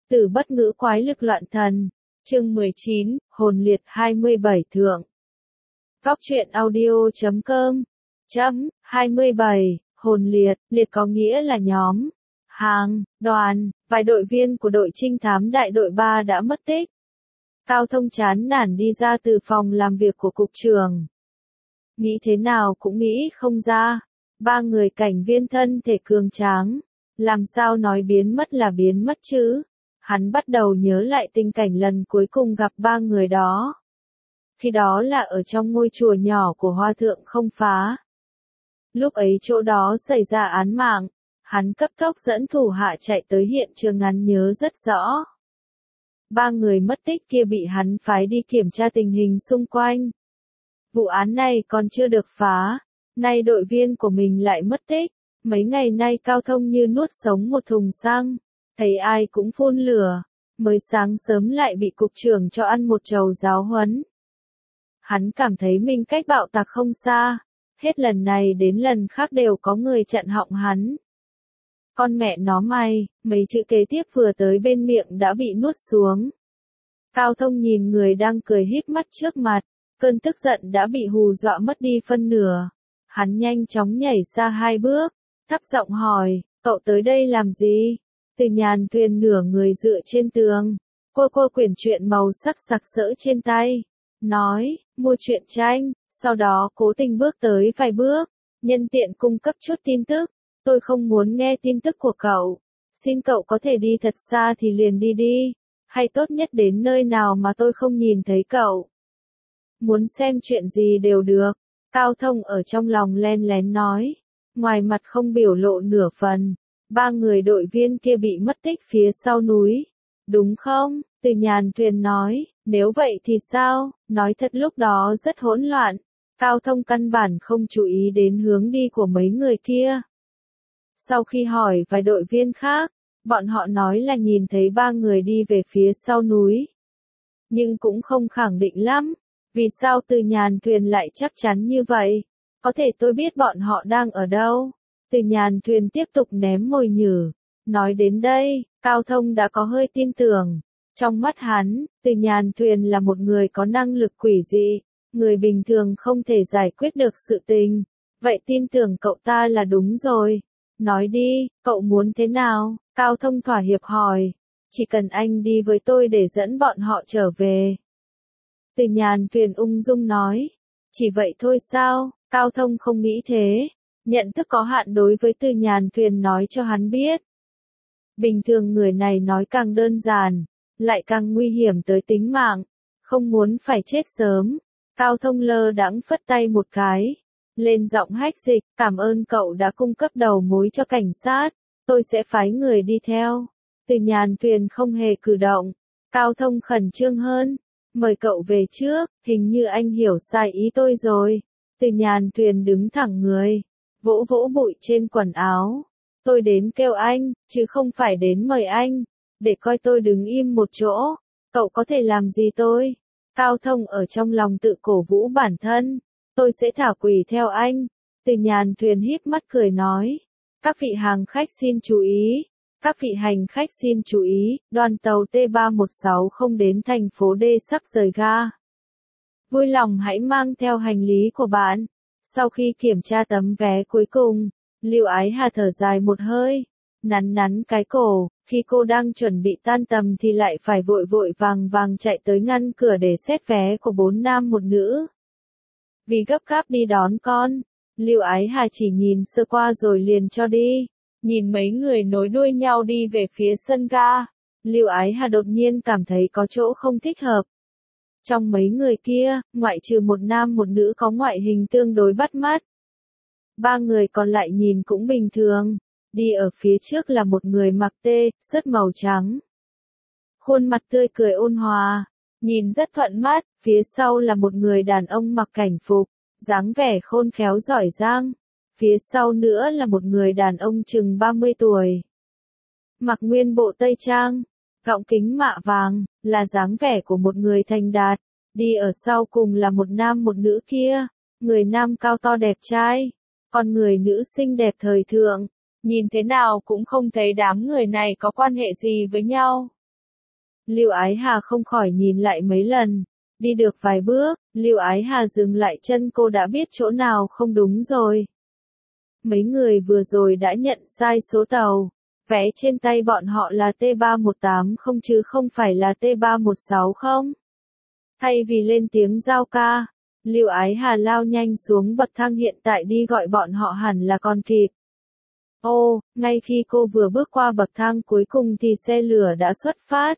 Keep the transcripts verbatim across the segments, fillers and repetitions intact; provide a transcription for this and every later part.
Từ bất ngữ quái lực loạn thần. Chương mười chín, hồn liệt hai mươi bảy thượng. Góc truyện audio chấm com. Chấm, hai mươi bảy, hồn liệt, liệt có nghĩa là nhóm, hàng, đoàn, vài đội viên của đội trinh thám đại đội ba đã mất tích. Cao Thông chán nản đi ra từ phòng làm việc của cục trưởng. Nghĩ thế nào cũng nghĩ không ra. Ba người cảnh viên thân thể cường tráng. Làm sao nói biến mất là biến mất chứ? Hắn bắt đầu nhớ lại tình cảnh lần cuối cùng gặp ba người đó. Khi đó là ở trong ngôi chùa nhỏ của Hoa Thượng Không Phá. Lúc ấy chỗ đó xảy ra án mạng. Hắn cấp tốc dẫn thủ hạ chạy tới hiện trường, ngắn nhớ rất rõ. Ba người mất tích kia bị hắn phái đi kiểm tra tình hình xung quanh. Vụ án này còn chưa được phá, nay đội viên của mình lại mất tích. Mấy ngày nay Cao Thông như nuốt sống một thùng xăng, thấy ai cũng phun lửa, mới sáng sớm lại bị cục trưởng cho ăn một chầu giáo huấn. Hắn cảm thấy mình cách bạo tạc không xa, hết lần này đến lần khác đều có người chặn họng hắn. Con mẹ nó mày, mấy chữ kế tiếp vừa tới bên miệng đã bị nuốt xuống. Cao Thông nhìn người đang cười híp mắt trước mặt, cơn tức giận đã bị hù dọa mất đi phân nửa. Hắn nhanh chóng nhảy ra hai bước, thấp giọng hỏi, cậu tới đây làm gì? Từ Nhàn Tuyền nửa người dựa trên tường, cô cô quyển truyện màu sắc sặc sỡ trên tay, nói, mua truyện tranh, sau đó cố tình bước tới vài bước, nhân tiện cung cấp chút tin tức. Tôi không muốn nghe tin tức của cậu, xin cậu có thể đi thật xa thì liền đi đi, hay tốt nhất đến nơi nào mà tôi không nhìn thấy cậu. Muốn xem chuyện gì đều được, Cao Thông ở trong lòng len lén nói, ngoài mặt không biểu lộ nửa phần. Ba người đội viên kia bị mất tích phía sau núi, đúng không? Từ Nhàn Tuyền nói, nếu vậy thì sao? Nói thật lúc đó rất hỗn loạn, Cao Thông căn bản không chú ý đến hướng đi của mấy người kia. Sau khi hỏi vài đội viên khác, bọn họ nói là nhìn thấy ba người đi về phía sau núi. Nhưng cũng không khẳng định lắm. Vì sao Từ Nhàn Tuyền lại chắc chắn như vậy? Có thể tôi biết bọn họ đang ở đâu? Từ Nhàn Tuyền tiếp tục ném mồi nhử. Nói đến đây, Cao Thông đã có hơi tin tưởng. Trong mắt hắn, Từ Nhàn Tuyền là một người có năng lực quỷ dị. Người bình thường không thể giải quyết được sự tình. Vậy tin tưởng cậu ta là đúng rồi. Nói đi, cậu muốn thế nào? Cao Thông thỏa hiệp hỏi. Chỉ cần anh đi với tôi để dẫn bọn họ trở về. Từ Nhàn Tuyền ung dung nói. Chỉ vậy thôi sao? Cao Thông không nghĩ thế. Nhận thức có hạn đối với Từ Nhàn Tuyền nói cho hắn biết. Bình thường người này nói càng đơn giản, lại càng nguy hiểm tới tính mạng. Không muốn phải chết sớm. Cao Thông lơ đãng phất tay một cái. Lên giọng hách dịch, cảm ơn cậu đã cung cấp đầu mối cho cảnh sát, tôi sẽ phái người đi theo. Từ Nhàn Tuyền không hề cử động, Cao Thông khẩn trương hơn, mời cậu về trước, hình như anh hiểu sai ý tôi rồi. Từ Nhàn Tuyền đứng thẳng người, vỗ vỗ bụi trên quần áo, tôi đến kêu anh, chứ không phải đến mời anh, để coi tôi đứng im một chỗ, cậu có thể làm gì tôi? Cao Thông ở trong lòng tự cổ vũ bản thân. Tôi sẽ thả quỷ theo anh. Từ Nhàn Tuyền híp mắt cười nói. Các vị hàng khách xin chú ý. Các vị hành khách xin chú ý. Đoàn tàu T ba một sáu không đến thành phố D sắp rời ga. Vui lòng hãy mang theo hành lý của bạn. Sau khi kiểm tra tấm vé cuối cùng, Lưu Ái Hà thở dài một hơi. Nắn nắn cái cổ. Khi cô đang chuẩn bị tan tầm thì lại phải vội vội vàng vàng chạy tới ngăn cửa để xét vé của bốn nam một nữ. Vì gấp gáp đi đón con, Lưu Ái Hà chỉ nhìn sơ qua rồi liền cho đi. Nhìn mấy người nối đuôi nhau đi về phía sân ga, Lưu Ái Hà đột nhiên cảm thấy có chỗ không thích hợp. Trong mấy người kia, ngoại trừ một nam một nữ có ngoại hình tương đối bắt mắt. Ba người còn lại nhìn cũng bình thường. Đi ở phía trước là một người mặc tê, sớt màu trắng. Khuôn mặt tươi cười ôn hòa. Nhìn rất thuận mắt, phía sau là một người đàn ông mặc cảnh phục, dáng vẻ khôn khéo giỏi giang. Phía sau nữa là một người đàn ông chừng ba mươi tuổi. Mặc nguyên bộ tây trang, gọng kính mạ vàng, là dáng vẻ của một người thành đạt. Đi ở sau cùng là một nam một nữ kia, người nam cao to đẹp trai, còn người nữ xinh đẹp thời thượng. Nhìn thế nào cũng không thấy đám người này có quan hệ gì với nhau. Lưu Ái Hà không khỏi nhìn lại mấy lần. Đi được vài bước, Lưu Ái Hà dừng lại chân, cô đã biết chỗ nào không đúng rồi. Mấy người vừa rồi đã nhận sai số tàu. Vé trên tay bọn họ là T ba một tám không chứ không phải là T ba một sáu không. Thay vì lên tiếng giao ca, Lưu Ái Hà lao nhanh xuống bậc thang, hiện tại đi gọi bọn họ hẳn là còn kịp. Ô, ngay khi cô vừa bước qua bậc thang cuối cùng thì xe lửa đã xuất phát.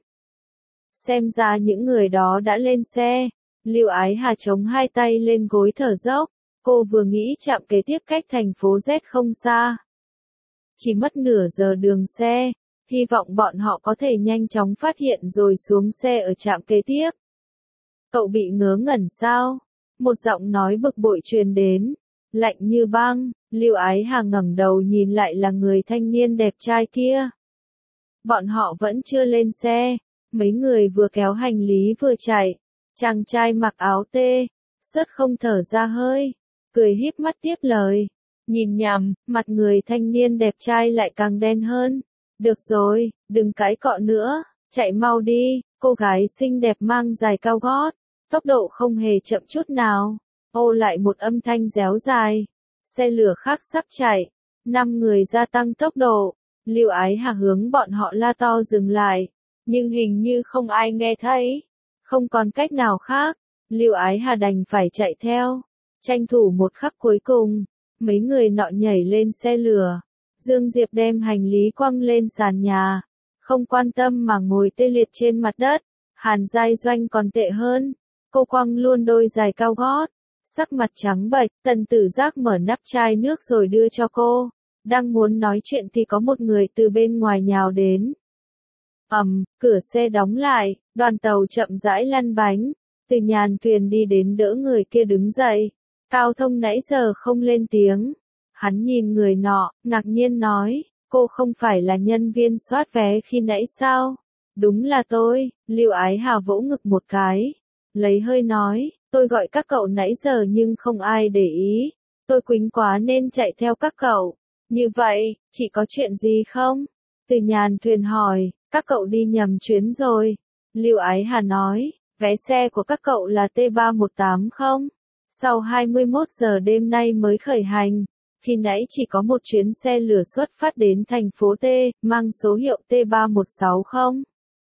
Xem ra những người đó đã lên xe. Lưu Ái Hà chống hai tay lên gối thở dốc. Cô vừa nghĩ trạm kế tiếp cách thành phố Z không xa. Chỉ mất nửa giờ đường xe. Hy vọng bọn họ có thể nhanh chóng phát hiện rồi xuống xe ở trạm kế tiếp. Cậu bị ngớ ngẩn sao? Một giọng nói bực bội truyền đến. Lạnh như băng. Lưu Ái Hà ngẩng đầu nhìn lại là người thanh niên đẹp trai kia. Bọn họ vẫn chưa lên xe. Mấy người vừa kéo hành lý vừa chạy. Chàng trai mặc áo tê, sớt không thở ra hơi, cười híp mắt tiếp lời. Nhìn nhầm, mặt người thanh niên đẹp trai lại càng đen hơn. Được rồi, đừng cãi cọ nữa, chạy mau đi. Cô gái xinh đẹp mang giày cao gót, tốc độ không hề chậm chút nào. Ô lại một âm thanh réo dài. Xe lửa khác sắp chạy. Năm người gia tăng tốc độ. Lưu Ái Hà hướng bọn họ la to dừng lại. Nhưng hình như không ai nghe thấy. Không còn cách nào khác. Lưu Ái Hà đành phải chạy theo. Tranh thủ một khắc cuối cùng. Mấy người nọ nhảy lên xe lửa. Dương Diệp đem hành lý quăng lên sàn nhà. Không quan tâm mà ngồi tê liệt trên mặt đất. Hàn Giai Doanh còn tệ hơn. Cô quăng luôn đôi giày cao gót. Sắc mặt trắng bệch, Tần Tử Giác mở nắp chai nước rồi đưa cho cô. Đang muốn nói chuyện thì có một người từ bên ngoài nhào đến. Ầm, cửa xe đóng lại, đoàn tàu chậm rãi lăn bánh. Từ Nhàn Tuyền đi đến đỡ người kia đứng dậy. Cao Thông nãy giờ không lên tiếng. Hắn nhìn người nọ, ngạc nhiên nói, cô không phải là nhân viên soát vé khi nãy sao? Đúng là tôi. Lưu Ái Hà vỗ ngực một cái. Lấy hơi nói, tôi gọi các cậu nãy giờ nhưng không ai để ý. Tôi quýnh quá nên chạy theo các cậu. Như vậy, chị có chuyện gì không? Từ Nhàn Tuyền hỏi, các cậu đi nhầm chuyến rồi. Lưu Ái Hà nói, vé xe của các cậu là T ba một tám không? Sau hai mươi mốt giờ đêm nay mới khởi hành. Khi nãy chỉ có một chuyến xe lửa xuất phát đến thành phố T, mang số hiệu T ba một sáu không?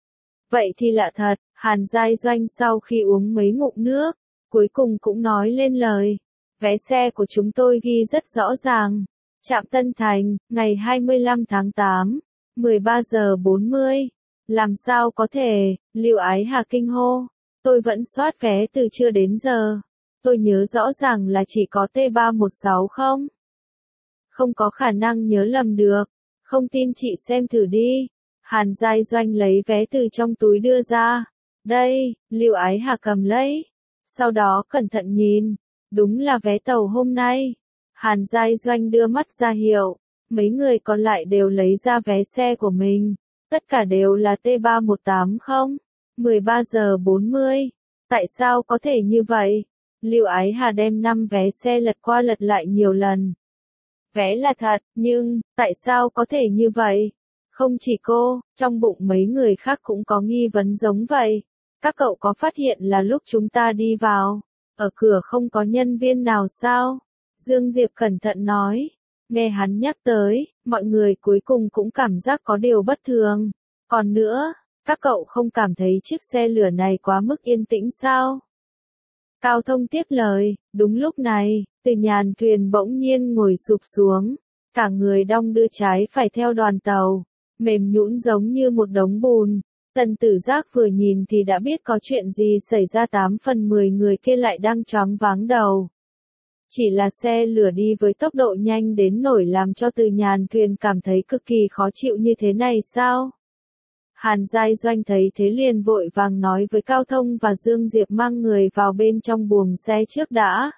Vậy thì lạ thật. Hàn Giai Doanh sau khi uống mấy ngụm nước, cuối cùng cũng nói lên lời. Vé xe của chúng tôi ghi rất rõ ràng. Trạm Tân Thành, ngày hai mươi lăm tháng tám, mười ba giờ bốn mươi. Làm sao có thể? Lưu Ái Hà kinh hô. Tôi vẫn soát vé từ trưa đến giờ. Tôi nhớ rõ ràng là chỉ có T ba một sáu không? Không có khả năng nhớ lầm được. Không tin chị xem thử đi. Hàn Giai Doanh lấy vé từ trong túi đưa ra. Đây, Lưu Ái Hà cầm lấy. Sau đó cẩn thận nhìn. Đúng là vé tàu hôm nay. Hàn Giai Doanh đưa mắt ra hiệu. Mấy người còn lại đều lấy ra vé xe của mình. Tất cả đều là T ba một tám không? mười ba giờ bốn mươi. Tại sao có thể như vậy? Lưu Ái Hà đem năm vé xe lật qua lật lại nhiều lần. Vé là thật, nhưng, tại sao có thể như vậy? Không chỉ cô, trong bụng mấy người khác cũng có nghi vấn giống vậy. Các cậu có phát hiện là lúc chúng ta đi vào, ở cửa không có nhân viên nào sao? Dương Diệp cẩn thận nói. Nghe hắn nhắc tới, mọi người cuối cùng cũng cảm giác có điều bất thường. Còn nữa, các cậu không cảm thấy chiếc xe lửa này quá mức yên tĩnh sao? Cao Thông tiếp lời, đúng lúc này, Từ Nhàn Tuyền bỗng nhiên ngồi sụp xuống. Cả người đong đưa trái phải theo đoàn tàu, mềm nhũn giống như một đống bùn. Tần Tử Giác vừa nhìn thì đã biết có chuyện gì xảy ra, tám phần mười người kia lại đang choáng váng đầu. Chỉ là xe lửa đi với tốc độ nhanh đến nỗi làm cho Từ Nhàn Tuyền cảm thấy cực kỳ khó chịu như thế này sao? Hàn Giai Doanh thấy thế liền vội vàng nói với Cao Thông và Dương Diệp mang người vào bên trong buồng xe trước đã.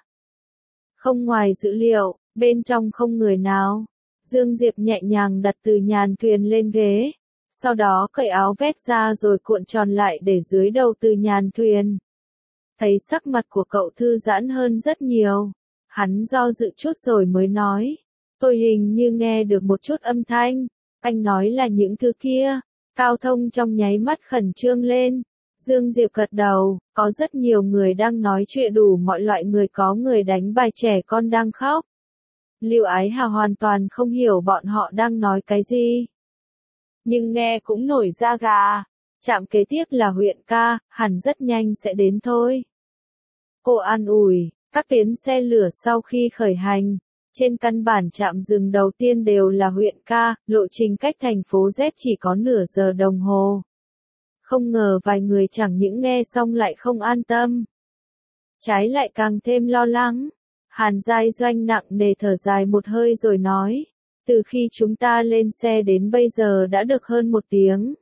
Không ngoài dữ liệu, bên trong không người nào. Dương Diệp nhẹ nhàng đặt Từ Nhàn Tuyền lên ghế. Sau đó cởi áo vest ra rồi cuộn tròn lại để dưới đầu Từ Nhàn Tuyền. Thấy sắc mặt của cậu thư giãn hơn rất nhiều. Hắn do dự chút rồi mới nói. Tôi hình như nghe được một chút âm thanh. Anh nói là những thứ kia. Cao Thông trong nháy mắt khẩn trương lên. Dương Diệp gật đầu, có rất nhiều người đang nói chuyện, đủ mọi loại người, có người đánh bài, trẻ con đang khóc. Lưu Ái Hà hoàn toàn không hiểu bọn họ đang nói cái gì. Nhưng nghe cũng nổi da gà. Trạm kế tiếp là huyện ca, hẳn rất nhanh sẽ đến thôi. Cô an ủi, các tuyến xe lửa sau khi khởi hành, trên căn bản trạm dừng đầu tiên đều là huyện ca, lộ trình cách thành phố Z chỉ có nửa giờ đồng hồ. Không ngờ vài người chẳng những nghe xong lại không an tâm. Trái lại càng thêm lo lắng. Hàn Giai Doanh nặng nề thở dài một hơi rồi nói, từ khi chúng ta lên xe đến bây giờ đã được hơn một tiếng.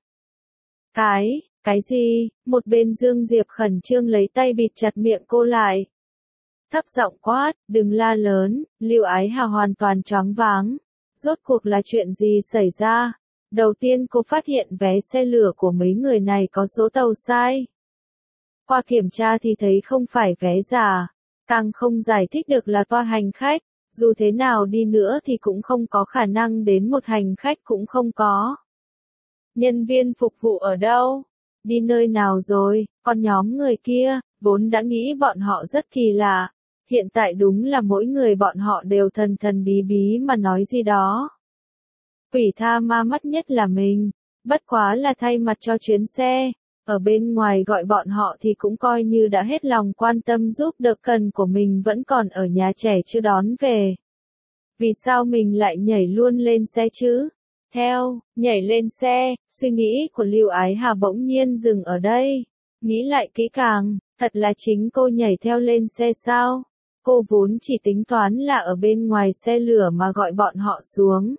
Cái, cái gì? Một bên Dương Diệp khẩn trương lấy tay bịt chặt miệng cô lại. Thấp giọng quát, đừng la lớn. Lưu Ái Hà hoàn toàn choáng váng. Rốt cuộc là chuyện gì xảy ra? Đầu tiên cô phát hiện vé xe lửa của mấy người này có số tàu sai. Qua kiểm tra thì thấy không phải vé giả. Càng không giải thích được là toa hành khách. Dù thế nào đi nữa thì cũng không có khả năng đến một hành khách cũng không có. Nhân viên phục vụ ở đâu? Đi nơi nào rồi? Còn nhóm người kia, vốn đã nghĩ bọn họ rất kỳ lạ. Hiện tại đúng là mỗi người bọn họ đều thần thần bí bí mà nói gì đó. Quỷ tha ma mắt nhất là mình. Bất quá là thay mặt cho chuyến xe. Ở bên ngoài gọi bọn họ thì cũng coi như đã hết lòng quan tâm giúp đỡ, cần của mình vẫn còn ở nhà trẻ chưa đón về. Vì sao mình lại nhảy luôn lên xe chứ? Theo, nhảy lên xe, suy nghĩ của Lưu Ái Hà bỗng nhiên dừng ở đây. Nghĩ lại kỹ càng, thật là chính cô nhảy theo lên xe sao? Cô vốn chỉ tính toán là ở bên ngoài xe lửa mà gọi bọn họ xuống.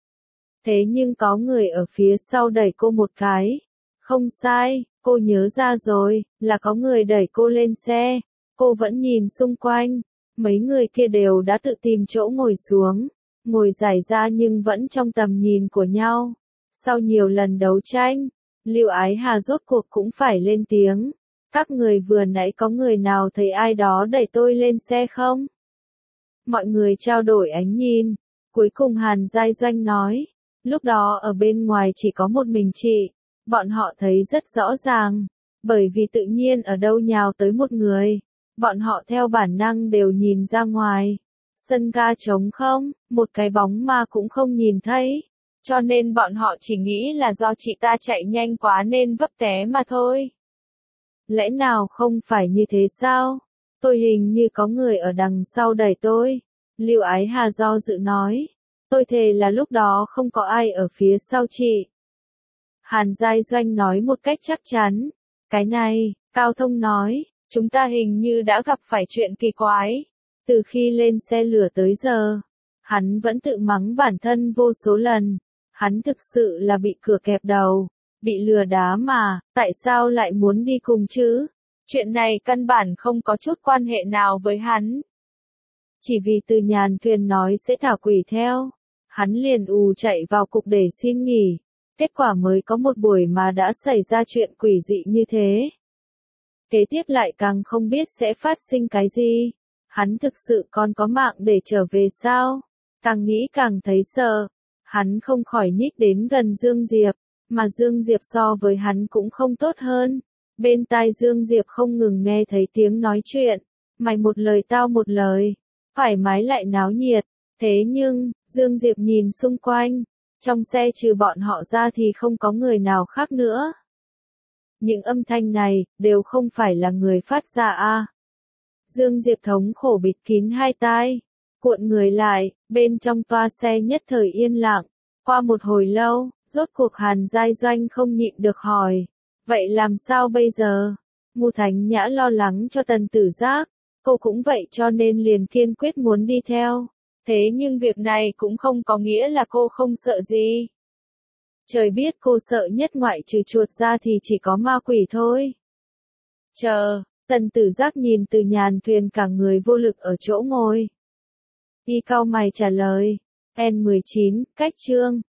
Thế nhưng có người ở phía sau đẩy cô một cái. Không sai, cô nhớ ra rồi, là có người đẩy cô lên xe. Cô vẫn nhìn xung quanh, mấy người kia đều đã tự tìm chỗ ngồi xuống. Ngồi rải ra nhưng vẫn trong tầm nhìn của nhau. Sau nhiều lần đấu tranh, Lưu Ái Hà rốt cuộc cũng phải lên tiếng. Các người vừa nãy có người nào thấy ai đó đẩy tôi lên xe không? Mọi người trao đổi ánh nhìn. Cuối cùng Hàn Giai Doanh nói, lúc đó ở bên ngoài chỉ có một mình chị. Bọn họ thấy rất rõ ràng. Bởi vì tự nhiên ở đâu nhào tới một người. Bọn họ theo bản năng đều nhìn ra ngoài. Sân ga trống không, một cái bóng ma cũng không nhìn thấy. Cho nên bọn họ chỉ nghĩ là do chị ta chạy nhanh quá nên vấp té mà thôi. Lẽ nào không phải như thế sao? Tôi hình như có người ở đằng sau đẩy tôi. Lưu Ái Hà do dự nói. Tôi thề là lúc đó không có ai ở phía sau chị. Hàn Giai Doanh nói một cách chắc chắn. Cái này, Cao Thông nói, chúng ta hình như đã gặp phải chuyện kỳ quái. Từ khi lên xe lửa tới giờ, hắn vẫn tự mắng bản thân vô số lần. Hắn thực sự là bị cửa kẹp đầu, bị lừa đá mà, tại sao lại muốn đi cùng chứ? Chuyện này căn bản không có chút quan hệ nào với hắn. Chỉ vì Từ Nhàn Thuyền nói sẽ thả quỷ theo, hắn liền ù chạy vào cục để xin nghỉ. Kết quả mới có một buổi mà đã xảy ra chuyện quỷ dị như thế. Kế tiếp lại càng không biết sẽ phát sinh cái gì. Hắn thực sự còn có mạng để trở về sao? Càng nghĩ càng thấy sợ. Hắn không khỏi nhích đến gần Dương Diệp, mà Dương Diệp so với hắn cũng không tốt hơn. Bên tai Dương Diệp không ngừng nghe thấy tiếng nói chuyện. Mày một lời tao một lời. Thoải mái lại náo nhiệt. Thế nhưng, Dương Diệp nhìn xung quanh. Trong xe trừ bọn họ ra thì không có người nào khác nữa. Những âm thanh này, đều không phải là người phát ra a. Dương Diệp thống khổ bịt kín hai tai, cuộn người lại, bên trong toa xe nhất thời yên lặng. Qua một hồi lâu, rốt cuộc Hàn Giai Doanh không nhịn được hỏi. Vậy làm sao bây giờ? Ngô Thánh Nhã lo lắng cho Tần Tử Giác, cô cũng vậy cho nên liền kiên quyết muốn đi theo. Thế nhưng việc này cũng không có nghĩa là cô không sợ gì. Trời biết cô sợ nhất ngoại trừ chuột ra thì chỉ có ma quỷ thôi. Chờ, Tần Tử Giác nhìn Từ Nhàn Thuyền cả người vô lực ở chỗ ngồi. Y cau mày trả lời, en mười chín, cách chương.